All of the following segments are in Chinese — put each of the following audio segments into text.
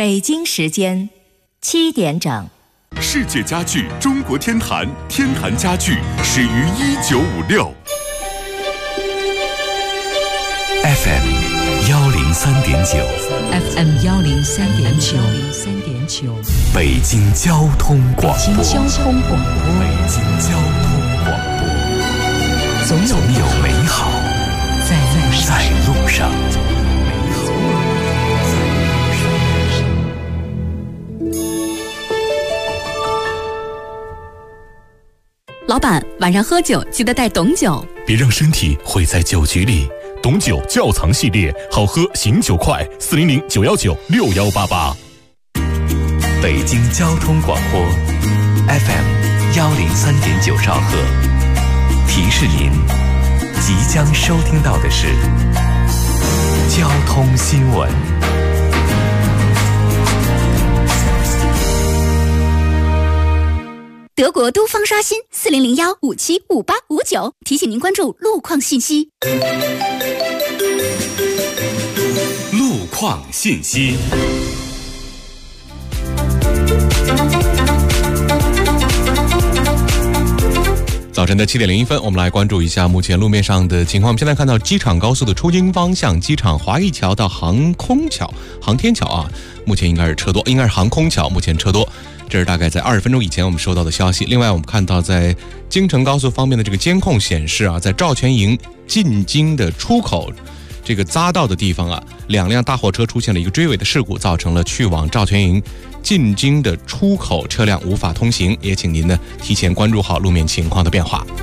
北京时间7点整。 世界家具中国天坛，天坛家具始于1956。 FM 103.9 FM 103.9 北京交通广播。 北京交通广播。 北京交通广播。总有美好在路上。 老板，晚上喝酒记得带董酒， 别让身体毁在酒局里。董酒窖藏系列，好喝醒酒快，400-919-6188。 北京交通广播 FM 103.9兆赫，提示您即将收听到的是交通新闻。 德国都方刷新40015755859，提醒您关注路况信息。 路况信息。早晨的7点01分，我们来关注一下目前路面上的情况。我们现在看到机场高速的出京方向，机场华谊桥到航天桥啊，目前应该是车多，应该是航空桥，目前车多。这是大概在20分钟以前我们收到的消息。另外我们看到在京承高速方面的这个监控显示啊，在赵全营进京的出口这个匝道的地方啊，2辆大货车出现了一个追尾的事故，造成了去往赵全营进京的出口车辆无法通行，也请您呢提前关注好路面情况的变化。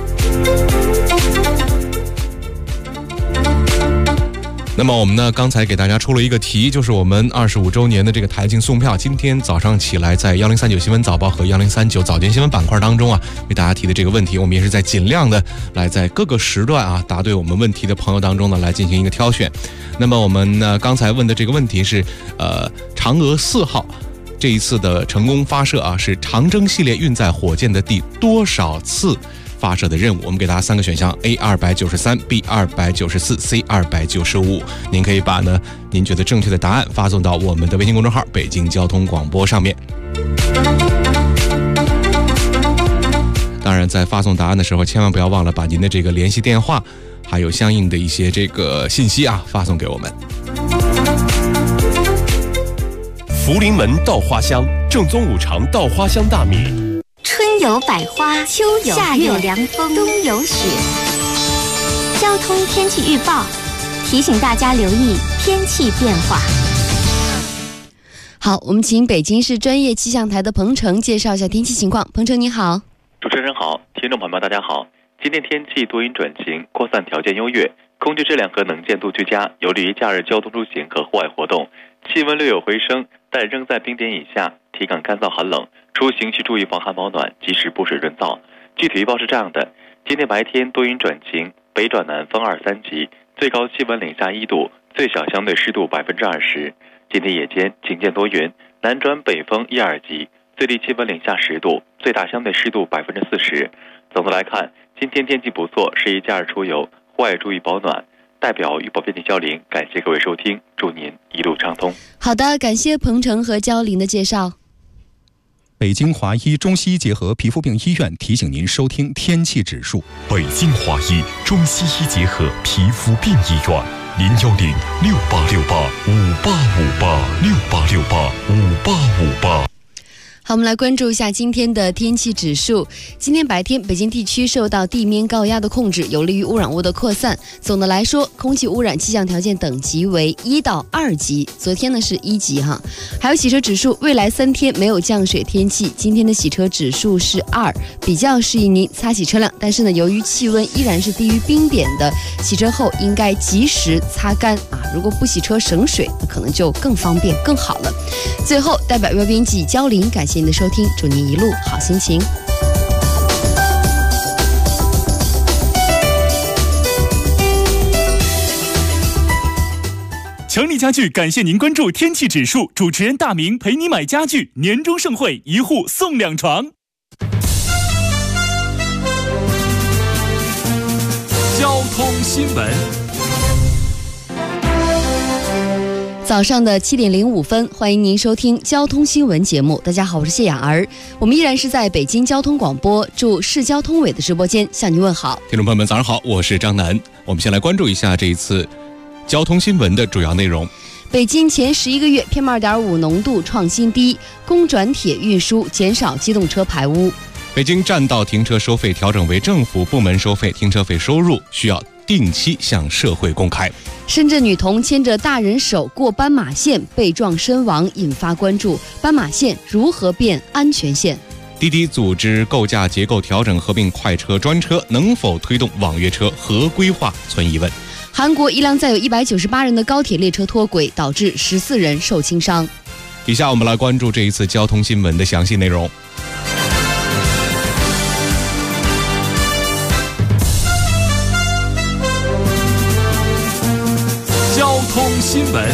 那么我们呢，刚才给大家出了一个题，就是我们25周年的这个台庆送票。今天早上起来，在1039新闻早报和1039早间新闻板块当中啊，为大家提的这个问题，我们也是在尽量的来在各个时段啊，答对我们问题的朋友当中呢，来进行一个挑选。那么我们呢，刚才问的这个问题是，嫦娥4号这一次的成功发射啊，是长征系列运载火箭的第多少次发射的任务？我们给大家3个选项 ：A 293，B 294，C 295。您可以把呢您觉得正确的答案发送到我们的微信公众号“北京交通广播”上面。当然，在发送答案的时候，千万不要忘了把您的这个联系电话，还有相应的一些这个信息啊，发送给我们。 福临门稻花香，正宗五常稻花香大米。 春有百花，秋有夏有凉风，冬有雪。交通天气预报提醒大家留意天气变化。 好，我们请北京市专业气象台的彭程介绍一下天气情况。彭程你好。 主持人好，听众朋友们大家好。今天天气多云转晴，扩散条件优越，空气质量和能见度居佳，有利于假日交通出行和户外活动。气温略有回升，但仍在冰点以下，体感干燥寒冷，出行需注意防寒保暖，及时补水润燥。具体预报是这样的：今天白天多云转晴，北转南风2、3级，最高气温零下1度，最小相对湿度20%。今天夜间晴间多云，南转北风1、2级，最低气温零下10度，最大相对湿度40%。总的来看，今天天气不错，适宜假日出游，户外注意保暖。代表预报编辑焦玲，感谢各位收听，祝您一路畅通。 好的，感谢彭程和焦玲的介绍。 北京华医中西医结合皮肤病医院提醒您收听天气指数。 北京华医中西医结合皮肤病医院，010-6868-5858，6868-5858。 好，我们来关注一下今天的天气指数。今天白天，北京地区受到地面高压的控制，有利于污染物的扩散。总的来说，空气污染气象条件等级为1到2级，昨天呢是1级哈。还有洗车指数，未来3天没有降水天气，今天的洗车指数是2，比较适宜您擦洗车辆。但是呢，由于气温依然是低于冰点的，洗车后应该及时擦干啊。如果不洗车省水，那可能就更方便更好了。最后，代表预报编辑焦玲，感谢您的收听，祝您一路好心情。 强力家具感谢您关注天气指数，主持人大明陪你买家具，年终盛会，1户送2床。 交通新闻。 早上的7点05分，欢迎您收听交通新闻节目。大家好，我是谢雅儿，我们依然是在北京交通广播驻市交通委的直播间向您问好。 听众朋友们，早上好，我是张楠。我们先来关注一下这一次交通新闻的主要内容。 北京前11个月 PM2.5 浓度创新低，公转铁运输减少机动车排污。 北京占道停车收费调整为政府部门收费，停车费收入需要定期向社会公开。 深圳女童牵着大人手过斑马线被撞身亡，引发关注。斑马线如何变安全线？ 滴滴组织构架结构调整，合并快车专车，能否推动网约车合规化存疑问。 韩国一辆载有198人的高铁列车脱轨，导致14人受轻伤。 以下我们来关注这一次交通新闻的详细内容。 交通新闻。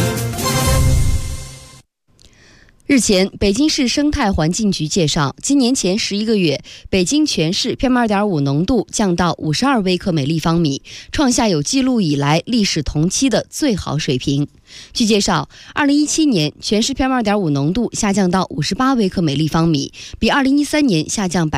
日前，北京市生态环境局介绍，今年前11个月，北京全市 PM2.5 浓度降到52微克每立方米，创下有记录以来历史同期的最好水平。据介绍，2017年全市 PM2.5 浓度下降到58微克每立方米，比2013年下降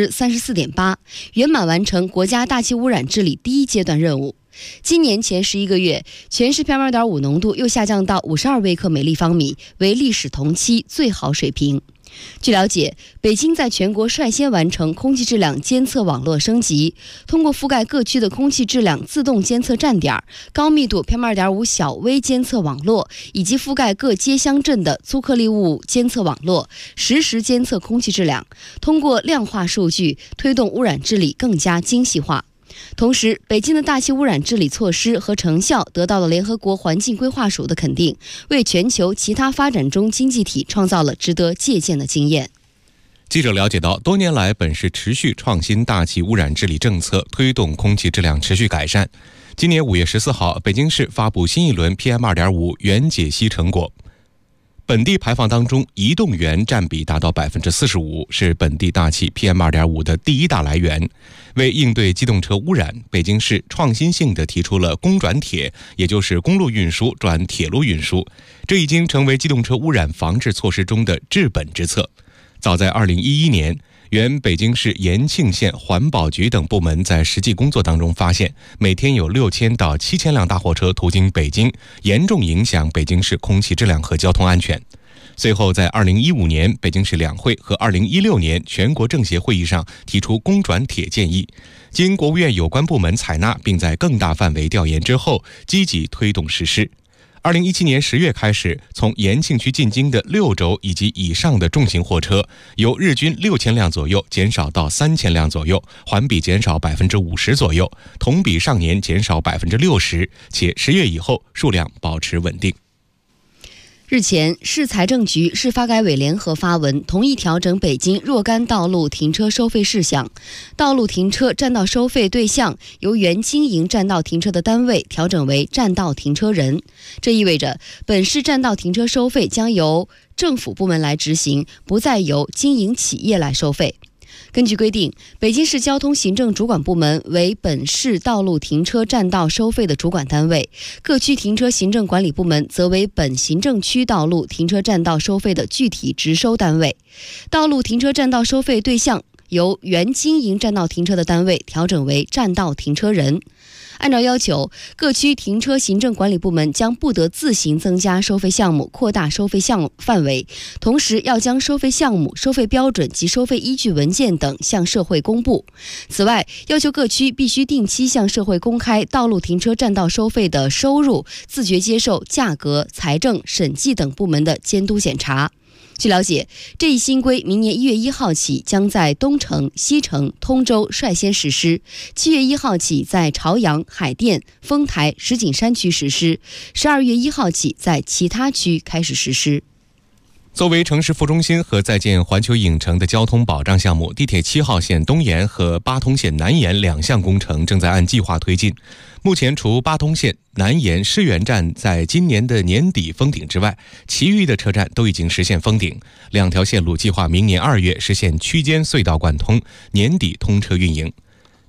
34.8%，圆满完成国家大气污染治理第一阶段任务。今年前11个月，全市 PM2.5 浓度又下降到52微克每立方米，为历史同期最好水平。据了解，北京在全国率先完成空气质量监测网络升级，通过覆盖各区的空气质量自动监测站点、高密度 PM2.5 小微监测网络，以及覆盖各街乡镇的粗颗粒物监测网络，实时监测空气质量，通过量化数据推动污染治理更加精细化。同时，北京的大气污染治理措施和成效得到了联合国环境规划署的肯定，为全球其他发展中经济体创造了值得借鉴的经验。 记者了解到，多年来本市持续创新大气污染治理政策，推动空气质量持续改善。今年5月14号，北京市发布新一轮 PM2.5 原解析成果。本地排放当中，移动源占比达到45%，是本地大气 PM2.5 的第一大来源。为应对机动车污染，北京市创新性地提出了公转铁，也就是公路运输转铁路运输，这已经成为机动车污染防治措施中的治本之策。早在2011年，原北京市延庆县环保局等部门在实际工作当中发现，每天有6000到7000辆大货车途经北京，严重影响北京市空气质量和交通安全。随后在2015年北京市两会和2016年全国政协会议上提出公转铁建议，经国务院有关部门采纳，并在更大范围调研之后积极推动实施。2017年10月开始，从延庆区进京的6轴以及以上的重型货车，由日均6000辆左右减少到3000辆左右，环比减少50%左右，同比上年减少60%，且10月以后数量保持稳定。 日前，市财政局、市发改委联合发文，同意调整北京若干道路停车收费事项。道路停车占道收费对象由原经营占道停车的单位调整为占道停车人。这意味着，本市占道停车收费将由政府部门来执行，不再由经营企业来收费。根据规定，北京市交通行政主管部门为本市道路停车占道收费的主管单位，各区停车行政管理部门则为本行政区道路停车占道收费的具体直收单位。道路停车占道收费对象由原经营占道停车的单位调整为占道停车人。按照要求，各区停车行政管理部门将不得自行增加收费项目、扩大收费项目范围，同时要将收费项目、收费标准及收费依据文件等向社会公布。此外，要求各区必须定期向社会公开道路停车占道收费的收入，自觉接受价格、财政、审计等部门的监督检查。据了解，这一新规明年1月1号起将在东城、西城、通州率先实施，7月1号起在朝阳、海淀、丰台、石景山区实施，12月1号起在其他区开始实施。 作为城市副中心和在建环球影城的交通保障项目，地铁7号线东延和八通线南延两项工程正在按计划推进。目前除八通线南延狮园站在今年的年底封顶之外，其余的车站都已经实现封顶。两条线路计划明年2月实现区间隧道贯通，年底通车运营。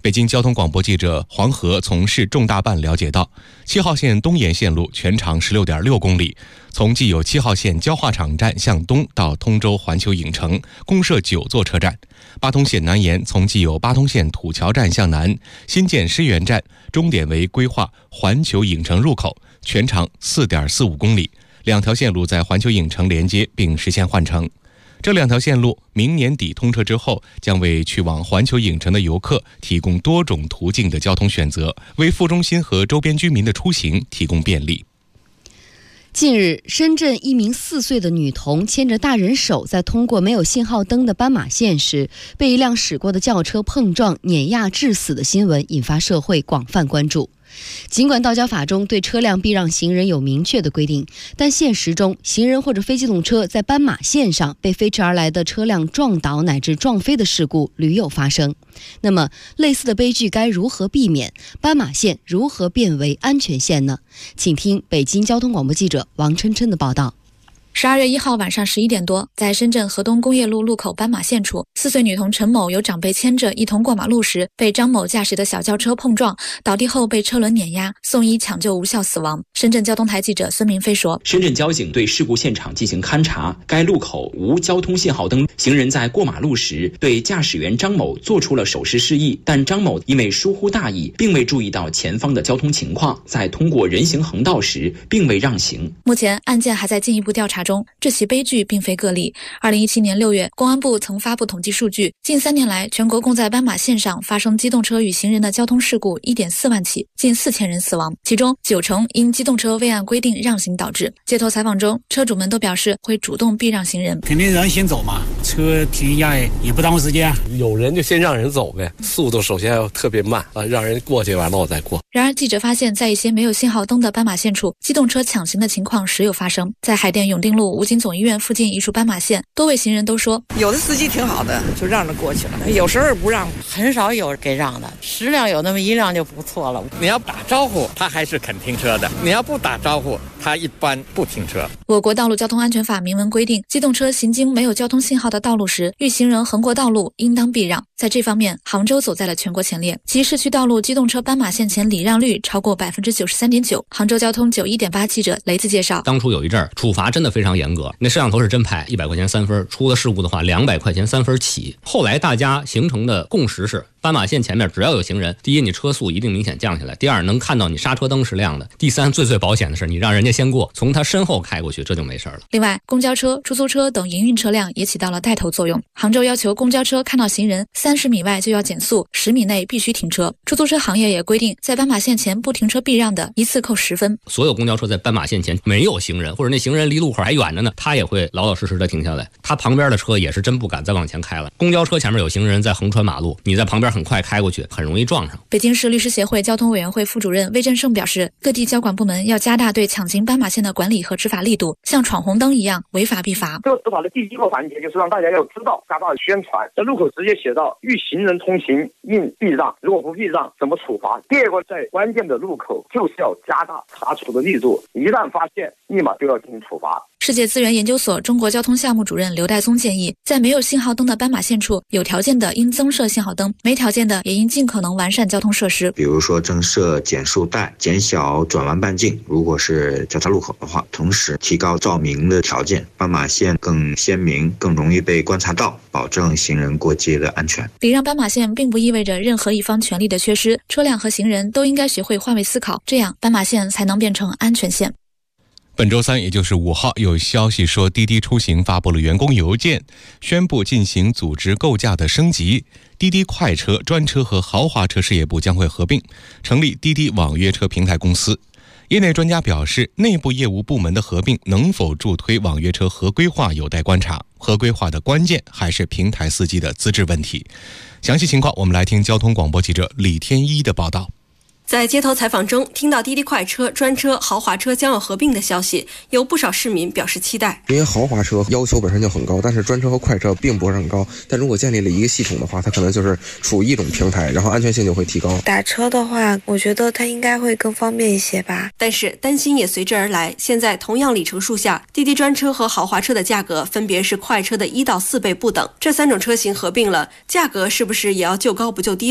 北京交通广播记者黄河从市重大办了解到，7号线东延线路全长16.6公里，从既有7号线焦化厂站向东到通州环球影城，共设9座车站。八通线南延，从既有八通线土桥站向南，新建狮园站，终点为规划环球影城入口，全长4.45公里。2条线路在环球影城连接并实现换乘。这2条线路明年底通车之后，将为去往环球影城的游客提供多种途径的交通选择，为副中心和周边居民的出行提供便利。 近日，深圳一名4岁的女童牵着大人手，在通过没有信号灯的斑马线时，被一辆驶过的轿车碰撞碾压致死的新闻引发社会广泛关注。尽管道交法中对车辆避让行人有明确的规定，但现实中行人或者非机动车在斑马线上被飞驰而来的车辆撞倒乃至撞飞的事故屡有发生。那么类似的悲剧该如何避免？斑马线如何变为安全线呢？请听北京交通广播记者王琛琛的报道。 12月1号晚上11点多，在深圳河东工业路路口斑马线处，4岁女童陈某有长辈牵着一同过马路时，被张某驾驶的小轿车碰撞，倒地后被车轮碾压，送医抢救无效死亡。深圳交通台记者孙明飞说， 深圳交警对事故现场进行勘查，该路口无交通信号灯，行人在过马路时对驾驶员张某做出了手势示意，但张某因为疏忽大意，并未注意到前方的交通情况，在通过人行横道时并未让行。 目前案件还在进一步调查中，这起悲剧并非个例。2017年6月，公安部曾发布统计数据，近3年来，全国共在斑马线上发生机动车与行人的交通事故1.4万起，近4000人死亡，其中90%因机动车未按规定让行导致。街头采访中，车主们都表示会主动避让行人， 肯定让先走嘛，车停一下也不耽误时间啊。 有人就先让人走呗，速度首先要特别慢啊，让人过去完了我再过。 然而，记者发现，在一些没有信号灯的斑马线处，机动车抢行的情况时有发生。在海淀永定路武警总医院附近一处斑马线，多位行人都说， 有的司机挺好的，就让着过去了，有时候不让， 很少有给让的，10辆有那么1辆就不错了。 你要打招呼，他还是肯停车的；你要不打招呼，他一般不停车。 我国道路交通安全法明文规定，机动车行经没有交通信号的道路时，遇行人横过道路，应当避让。在这方面，杭州走在了全国前列，其市区道路机动车斑马线前礼让率超过93.9%。杭州交通91.8记者雷子介绍， 当初有一阵儿处罚真的非常严格，那摄像头是真拍，100块钱3分，出了事故的话200块钱3分起。后来大家形成的共识是，斑马线前面只要有行人，第一你车速一定明显降下来，第二能看到你刹车灯是亮的，第三最保险的是你让人家先过，从他身后开过去，这就没事了。 另外，公交车、出租车等营运车辆也起到了带头作用。杭州要求公交车看到行人30米外就要减速，10米内必须停车。出租车行业也规定，在斑马线前不停车避让的，一次扣10分。 所有公交车在斑马线前没有行人，或者那行人离路口还远着呢，他也会老老实实的停下来。他旁边的车也是真不敢再往前开了。公交车前面有行人在横穿马路，你在旁边很快开过去，很容易撞上。 北京市律师协会交通委员会副主任魏振胜表示，各地交管部门要加大对抢行斑马线的管理和执法力度，像闯红灯一样，违法必罚。 这个执法的第一个环节就是让大家要知道，加大宣传，在路口直接写到遇行人通行应避让，如果不避让怎么处罚。第二个，在关键的路口就是要加大查处的力度，一旦发现立马就要进行处罚。 世界资源研究所中国交通项目主任刘代宗建议，在没有信号灯的斑马线处，有条件的应增设信号灯，没条件的也应尽可能完善交通设施， 比如说增设减速带，减小转弯半径，如果是交叉路口的话，同时提高照明的条件，斑马线更鲜明，更容易被观察到，保证行人过街的安全。 礼让斑马线并不意味着任何一方权利的缺失，车辆和行人都应该学会换位思考，这样斑马线才能变成安全线。 本周3，也就是5号，有消息说滴滴出行发布了员工邮件，宣布进行组织构架的升级。滴滴快车、专车和豪华车事业部将会合并，成立滴滴网约车平台公司。业内专家表示，内部业务部门的合并能否助推网约车合规化有待观察，合规化的关键还是平台司机的资质问题。详细情况我们来听交通广播记者李天一的报道。 在街头采访中，听到滴滴快车、专车、豪华车将要合并的消息，有不少市民表示期待。 因为豪华车要求本身就很高，但是专车和快车并不是很高。但如果建立了一个系统的话，它可能就是处于一种平台，然后安全性就会提高。 打车的话，我觉得它应该会更方便一些吧。 但是担心也随之而来。现在同样里程数下，滴滴专车和豪华车的价格分别是快车的1到4倍不等。这3种车型合并了，价格是不是也要就高不就低了？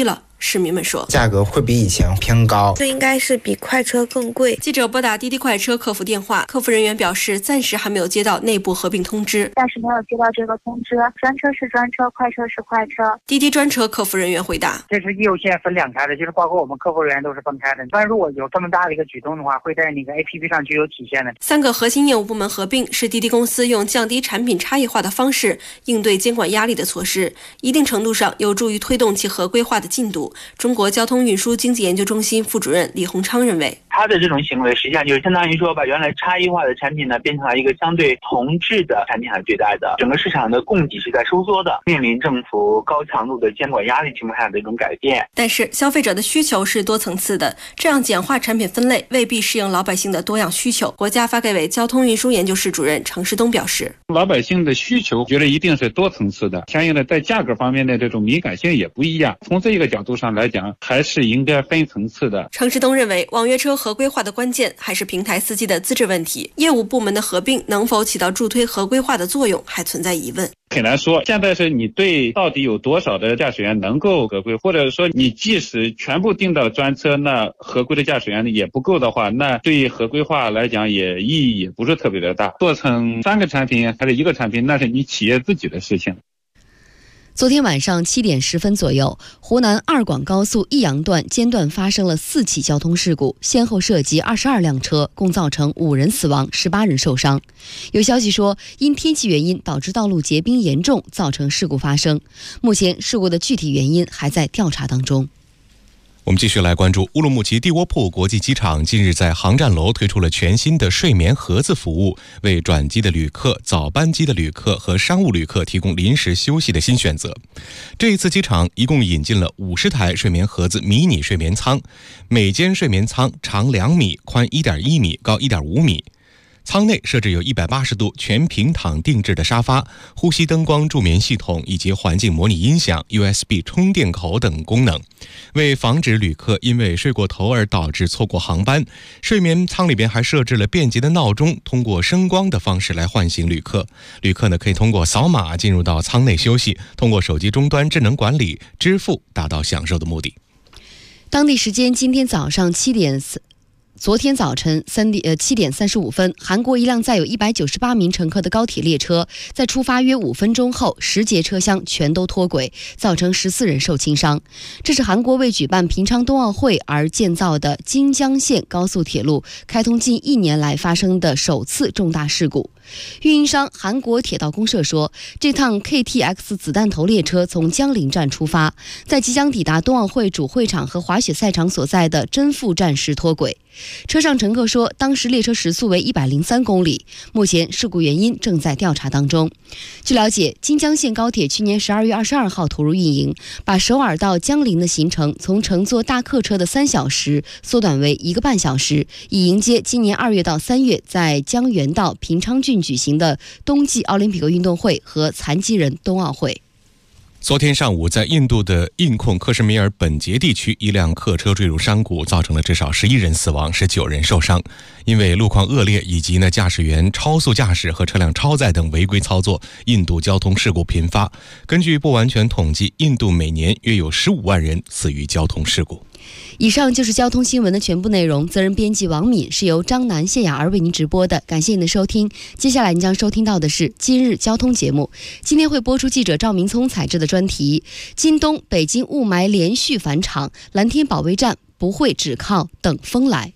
市民们说， 价格会比以前偏高， 这应该是比快车更贵。 记者拨打滴滴快车客服电话，客服人员表示暂时还没有接到内部合并通知， 暂时没有接到这个通知，专车是专车，快车是快车。 滴滴专车客服人员回答， 这是业务线分两开的，就是包括我们客服人员都是分开的，但如果有这么大的一个举动的话，会在那个 APP 上具有体现的。 3个核心业务部门合并是滴滴公司用降低产品差异化的方式应对监管压力的措施，一定程度上有助于推动其合规化的进度。中国交通运输经济研究中心副主任李洪昌认为， 他的这种行为实际上就是相当于说把原来差异化的产品呢变成了一个相对同质的产品来对待的，整个市场的供给是在收缩的，面临政府高强度的监管压力情况下的一种改变。 但是消费者的需求是多层次的，这样简化产品分类未必适应老百姓的多样需求。国家发改委交通运输研究室主任程世东表示， 老百姓的需求觉得一定是多层次的，相应的在价格方面的这种敏感性也不一样，从这一个角度上来讲还是应该分层次的。 程世东认为，网约车合规化的关键还是平台司机的资质问题，业务部门的合并能否起到助推合规化的作用还存在疑问。 很难说，现在是你对到底有多少的驾驶员能够合规，或者说你即使全部定到专车，那合规的驾驶员也不够的话，那对于合规化来讲也意义也不是特别的大。做成3个产品还是1个产品，那是你企业自己的事情。 昨天晚上7点10分左右，湖南2广高速益阳段间断发生了4起交通事故，先后涉及22辆车，共造成5人死亡，18人受伤。有消息说，因天气原因导致道路结冰严重，造成事故发生。目前事故的具体原因还在调查当中。 我们继续来关注乌鲁木齐蒂窝铺国际机场近日在航站楼推出了全新的睡眠盒子服务，为转机的旅客、早班机的旅客和商务旅客提供临时休息的新选择。这一次机场一共引进了50台睡眠盒子迷你睡眠舱，每间睡眠舱长2米，宽1.1米，高1.5米。舱内设置有180度全平躺定制的沙发、呼吸灯光助眠系统以及环境模拟音响、USB 充电口等功能。为防止旅客因为睡过头而导致错过航班，睡眠舱里边还设置了便捷的闹钟，通过声光的方式来唤醒旅客。旅客呢可以通过扫码进入到舱内休息，通过手机终端智能管理、支付达到享受的目的。 当地时间今天早上昨天早晨7点35分，韩国一辆载有198名乘客的高铁列车，在出发约5分钟后，10节车厢全都脱轨，造成14人受轻伤。这是韩国为举办平昌冬奥会而建造的京江线高速铁路开通近1年来发生的首次重大事故。运营商韩国铁道公社说，这趟 KTX 子弹头列车从江陵站出发，在即将抵达冬奥会主会场和滑雪赛场所在的真富站时脱轨。车上乘客说，当时列车时速为103公里。目前事故原因正在调查当中。据了解，京江线高铁去年12月22号投入运营，把首尔到江陵的行程从乘坐大客车的3小时缩短为1个半小时，以迎接今年2月到3月在江原道平昌郡举行的冬季奥林匹克运动会和残疾人冬奥会。 昨天上午，在印度的印控克什米尔本节地区，一辆客车坠入山谷，造成了至少11人死亡，19人受伤。因为路况恶劣以及驾驶员超速驾驶和车辆超载等违规操作，印度交通事故频发。根据不完全统计，印度每年约有15万人死于交通事故。 以上就是交通新闻的全部内容，责任编辑王敏，是由张楠、谢雅儿为您直播的。感谢您的收听，接下来您将收听到的是今日交通节目。今天会播出记者赵明聪采制的专题：今冬北京雾霾连续返场，蓝天保卫战不会只靠等风来。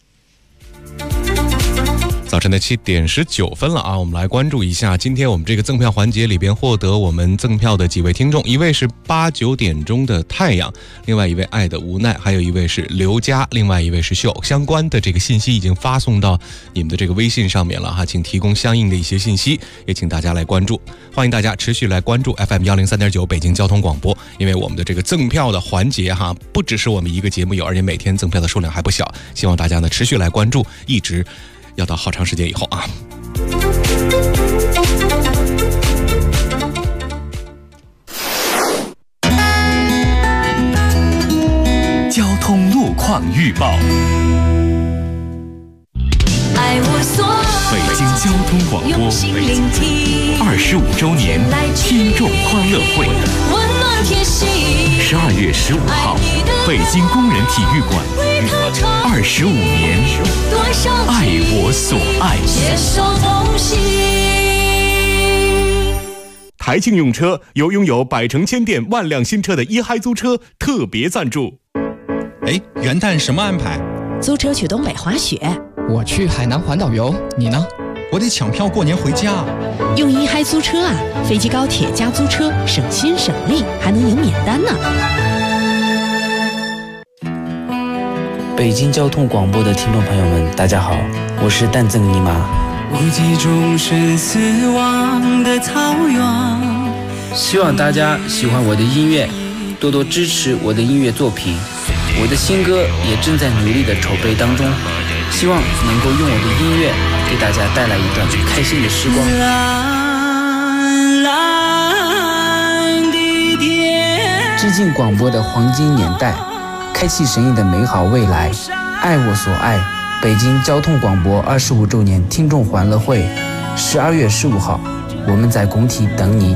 早晨的7点19分了啊，我们来关注一下今天我们这个赠票环节里边获得我们赠票的几位听众，一位是8、9点钟的太阳，另外一位爱的无奈，还有一位是刘佳，另外一位是秀。相关的这个信息已经发送到你们的这个微信上面了哈，请提供相应的一些信息，也请大家来关注。欢迎大家持续来关注 FM103.9 北京交通广播，因为我们的这个赠票的环节哈，不只是我们一个节目有，而且每天赠票的数量还不小，希望大家呢持续来关注，一直要到好长时间以后啊。 交通路况预报。北京交通广播25周年听众欢乐会。 12月15号，北京工人体育馆，25年，爱我所爱。 台庆用车由拥有百城千店万辆新车的一嗨租车特别赞助。 元旦什么安排？ 租车去东北滑雪。 我去海南环岛游，你呢？ 我得抢票过年回家。 用一嗨租车啊，飞机高铁加租车，省心省力，还能赢免单呢。 北京交通广播的听众朋友们，大家好，我是蛋赠尼玛。 无极中生死亡的草原。 希望大家喜欢我的音乐，多多支持我的音乐作品。我的新歌也正在努力的筹备当中，希望能够用我的音乐给大家带来一段开心的时光。蓝蓝的天，致敬广播的黄金年代，开启神异的美好未来。爱我所爱，北京交通广播25周年听众欢乐会，12月15号，我们在工体等你。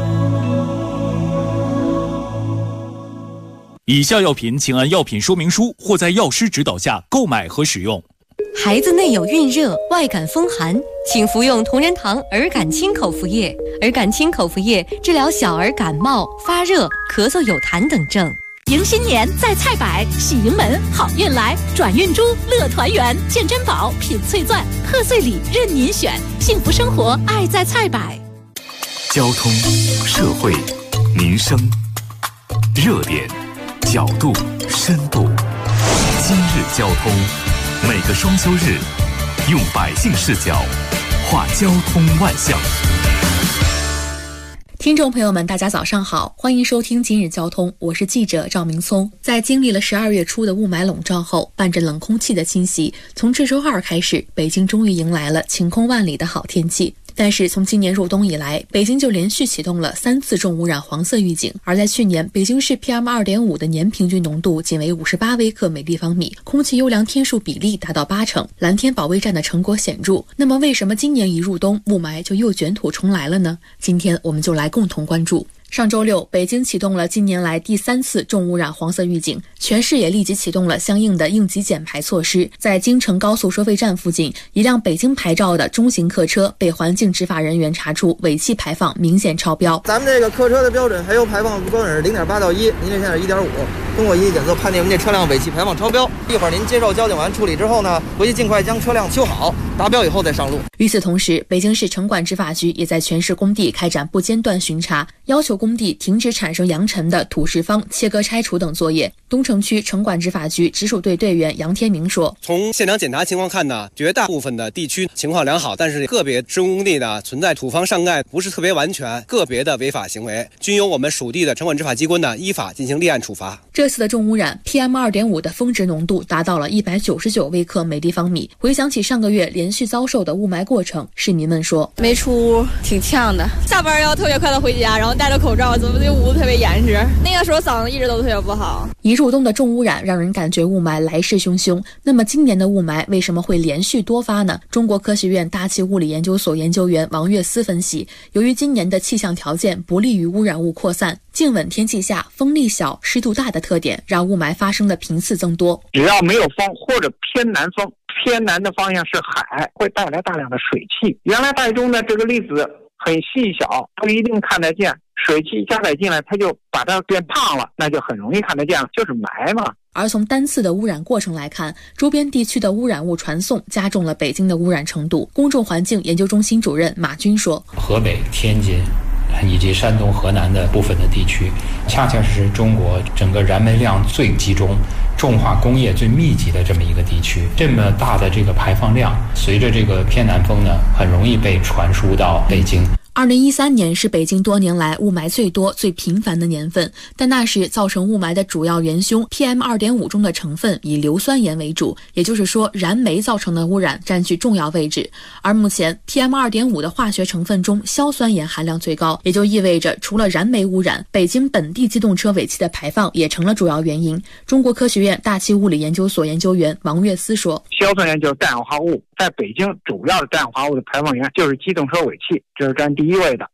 以下药品请按药品说明书或在药师指导下购买和使用。 孩子内有孕热、外感风寒，请服用同仁堂儿感清口服液。儿感清口服液治疗小儿感冒、发热、咳嗽有痰等症。 迎新年在菜百，喜迎门好运来，转运珠乐团圆，见珍宝品翠钻，贺岁礼任您选，幸福生活爱在菜百。 交通、社会、民生，热点、角度、深度。今日交通，每个双休日，用百姓视角画交通万象。 听众朋友们，大家早上好，欢迎收听今日交通，我是记者赵明聪。在经历了12月初的雾霾笼罩后，伴着冷空气的侵袭，从这周2开始，北京终于迎来了晴空万里的好天气。但是从今年入冬以来，北京就连续启动了3次重污染黄色预警。而在去年，北京市 PM2.5 的年平均浓度仅为58微克每立方米，空气优良天数比例达到80%，蓝天保卫战的成果显著。那么为什么今年一入冬，雾霾就又卷土重来了呢？今天我们就来共同关注。上周6，北京启动了近年来第3次重污染黄色预警，全市也立即启动了相应的应急减排措施。在京承高速收费站附近，一辆北京牌照的中型客车被环境执法人员查出尾气排放明显超标。 咱们这个客车的标准，还有排放标准是0.8到1，您这现在是1.5。通过仪器检测判定您这车辆尾气排放超标。一会儿您接受交警完处理之后呢，回去尽快将车辆修好，达标以后再上路。 与此同时，北京市城管执法局也在全市工地开展不间断巡查，要求工地停止产生扬尘的土石方切割拆除等作业。东城区城管执法局直属队队员杨天明说， 从现场检查情况看呢，绝大部分的地区情况良好，但是个别施工工地呢存在土方上盖不是特别完全，个别的违法行为均由我们属地的城管执法机关呢依法进行立案处罚。 这次的重污染 PM2.5 的峰值浓度达到了199微克每立方米。回想起上个月连续遭受的雾霾过程，市民们说， 没出屋挺呛的，下班要特别快的回家，然后戴着口罩，怎么这屋子特别严实，那个时候嗓子一直都特别不好。 一入冬的重污染让人感觉雾霾来势汹汹，那么今年的雾霾为什么会连续多发呢？中国科学院大气物理研究所研究员王岳思分析，由于今年的气象条件不利于污染物扩散，静稳天气下风力小、湿度大的特点，让雾霾发生的频次增多。 只要没有风或者偏南风，偏南的方向是海，会带来大量的水汽。原来大气中的这个粒子很细小，不一定看得见，水汽加载进来，它就把它变胖了，那就很容易看得见了，就是霾嘛。 而从单次的污染过程来看，周边地区的污染物传送加重了北京的污染程度。公众环境研究中心主任马军说， 河北、天津以及山东、河南的部分的地区，恰恰是中国整个燃煤量最集中、重化工业最密集的这么一个地区。这么大的这个排放量，随着这个偏南风呢，很容易被传输到北京。 2013年是北京多年来雾霾最多、最频繁的年份，但那时造成雾霾的主要元凶 PM2.5 中的成分以硫酸盐为主，也就是说燃煤造成的污染占据重要位置。而目前 PM2.5 的化学成分中硝酸盐含量最高，也就意味着除了燃煤污染，北京本地机动车尾气的排放也成了主要原因。中国科学院大气物理研究所研究员王岳思说， 硝酸盐就是氮氧化物，在北京主要的氮氧化物的排放源就是机动车尾气，这是占第一位的。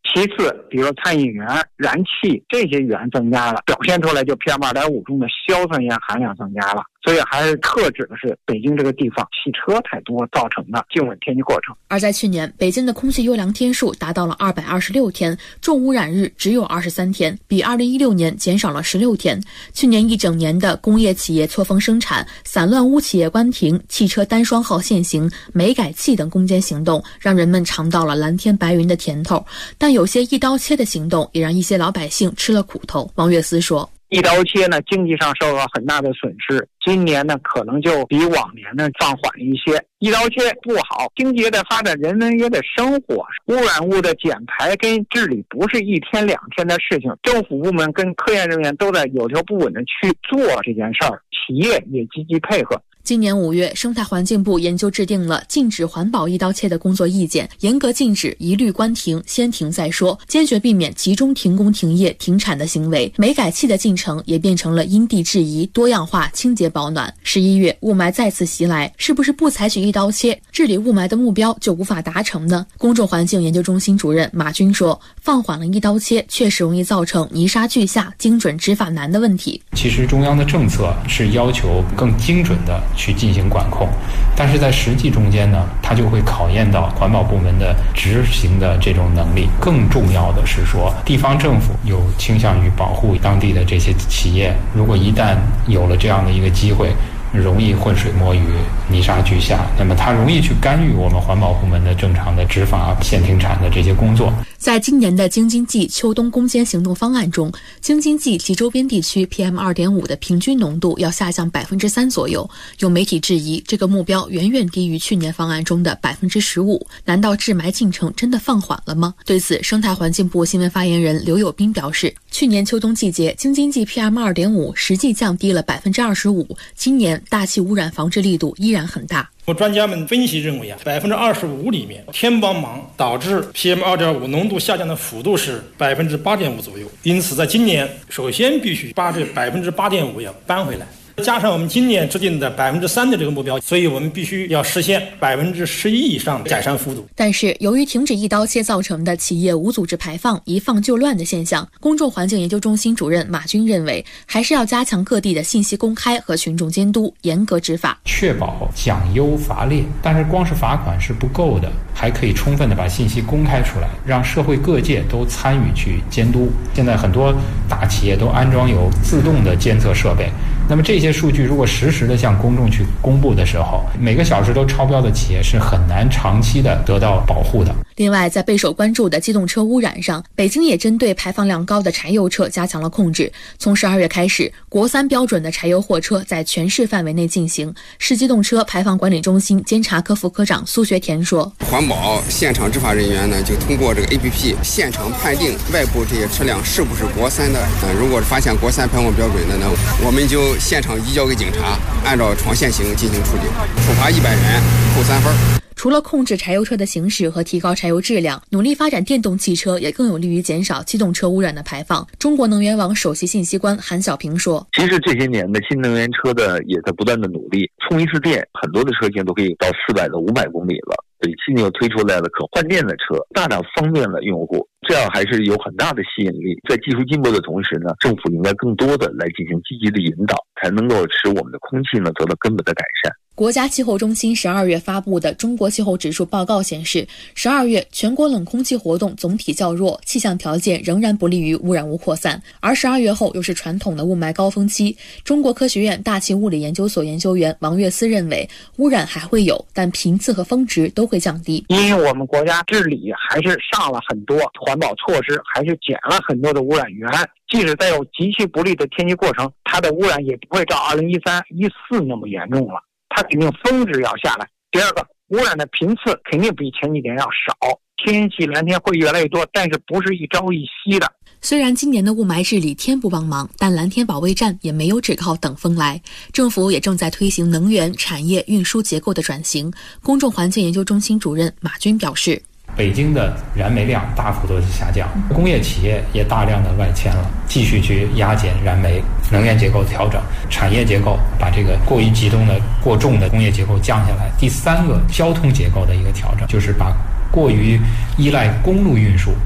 其次，比如餐饮源、燃气这些源增加了，表现出来就 PM2.5 中的硝酸盐含量增加了。所以还是特指的是北京这个地方汽车太多造成的静稳天气过程。 而在去年，北京的空气优良天数达到了226天，重污染日只有23天，比2016年减少了16天。去年一整年的工业企业错峰生产、散乱污企业关停、汽车单双号限行、煤改气等攻坚行动，让人们尝到了蓝天白云的甜头。但有些一刀切的行动，也让一些老百姓吃了苦头。王岳思说， 一刀切呢，经济上受到很大的损失。今年呢，可能就比往年呢放缓一些。一刀切不好，经济也得发展，人们也得生活。污染物的减排跟治理不是1天2天的事情，政府部门跟科研人员都在有条不紊的去做这件事儿，企业也积极配合。 今年5月，生态环境部研究制定了禁止环保一刀切的工作意见，严格禁止一律关停、先停再说，坚决避免集中停工停业停产的行为。煤改气的进程也变成了因地制宜、多样化、清洁保暖。11月，雾霾再次袭来，是不是不采取一刀切，治理雾霾的目标就无法达成呢？公众环境研究中心主任马军说，放缓了一刀切，确实容易造成泥沙俱下、精准执法难的问题。 其实中央的政策是要求更精准的去进行管控，但是在实际中间呢，它就会考验到环保部门的执行的这种能力。更重要的是说，地方政府有倾向于保护当地的这些企业，如果一旦有了这样的一个机会，容易浑水摸鱼、泥沙俱下，那么它容易去干预我们环保部门的正常的执法、限停产的这些工作。 在今年的京津冀秋冬攻坚行动方案中，京津冀及周边地区 PM2.5 的平均浓度要下降3%左右。有媒体质疑，这个目标远远低于去年方案中的15%。难道治霾进程真的放缓了吗？对此，生态环境部新闻发言人刘友斌表示，去年秋冬季节，京津冀 PM2.5 实际降低了25%，今年大气污染防治力度依然很大。 专家们分析认为25%里面天帮忙导致 PM2.5 浓度下降的幅度是8.5%左右，因此在今年首先必须把这8.5%要扳回来。加上我们今年制定的3%的这个目标，所以我们必须要实现11%以上的改善幅度。 但是，由于停止一刀切造成的企业无组织排放、一放就乱的现象，公众环境研究中心主任马军认为，还是要加强各地的信息公开和群众监督，严格执法， 确保奖优罚劣。但是光是罚款是不够的，还可以充分的把信息公开出来，让社会各界都参与去监督。现在很多大企业都安装有自动的监测设备。那么这些数据如果实时的向公众去公布的时候，每个小时都超标的企业是很难长期的得到保护的。 另外，在备受关注的机动车污染上，北京也针对排放量高的柴油车加强了控制。从12月开始，国3标准的柴油货车在全市范围内进行。市机动车排放管理中心监察科副科长苏学田说， 环保现场执法人员呢，就通过这个 APP 现场判定外部这些车辆是不是国3的。如果发现国3排放标准的呢，我们就现场移交给警察，按照闯现行进行处理，处罚100元，扣3分。 除了控制柴油车的行驶和提高柴油质量，努力发展电动汽车也更有利于减少机动车污染的排放。中国能源网首席信息官韩小平说， 其实这些年的新能源车的也在不断的努力，充一次电很多的车型都可以到400到500公里了。所以今年又推出来了可换电的车，大大方便了用户，这样还是有很大的吸引力。在技术进步的同时呢，政府应该更多的来进行积极的引导，才能够使我们的空气呢得到根本的改善。 国家气候中心12月发布的中国气候指数报告显示，12月全国冷空气活动总体较弱，气象条件仍然不利于污染物扩散。而12月后又是传统的雾霾高峰期，中国科学院大气物理研究所研究员王岳思认为，污染还会有，但频次和峰值都会降低。 因为我们国家治理还是上了很多环保措施，还是减了很多的污染源。即使再有极其不利的天气过程，它的污染也不会照2013、14那么严重了。它肯定峰值要下来。第二个，污染的频次肯定比前几年要少，天气蓝天会越来越多，但是不是一朝一夕的。 虽然今年的雾霾治理天不帮忙，但蓝天保卫战也没有只靠等风来。政府也正在推行能源、产业、运输结构的转型。公众环境研究中心主任马军表示， 北京的燃煤量大幅度的下降，工业企业也大量的外迁了，继续去压减燃煤，能源结构调整，产业结构把这个过于集中的、过重的工业结构降下来。第三个，交通结构的一个调整，就是把过于依赖公路运输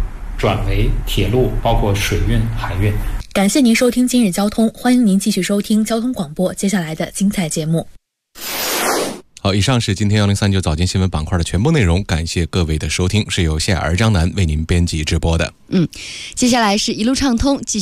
转为铁路，包括水运、海运。 感谢您收听今日交通，欢迎您继续收听交通广播接下来的精彩节目。 好，以上是今天1039早间新闻板块的全部内容，感谢各位的收听，是由谢尔张楠为您编辑直播的。 接下来是一路畅通，继续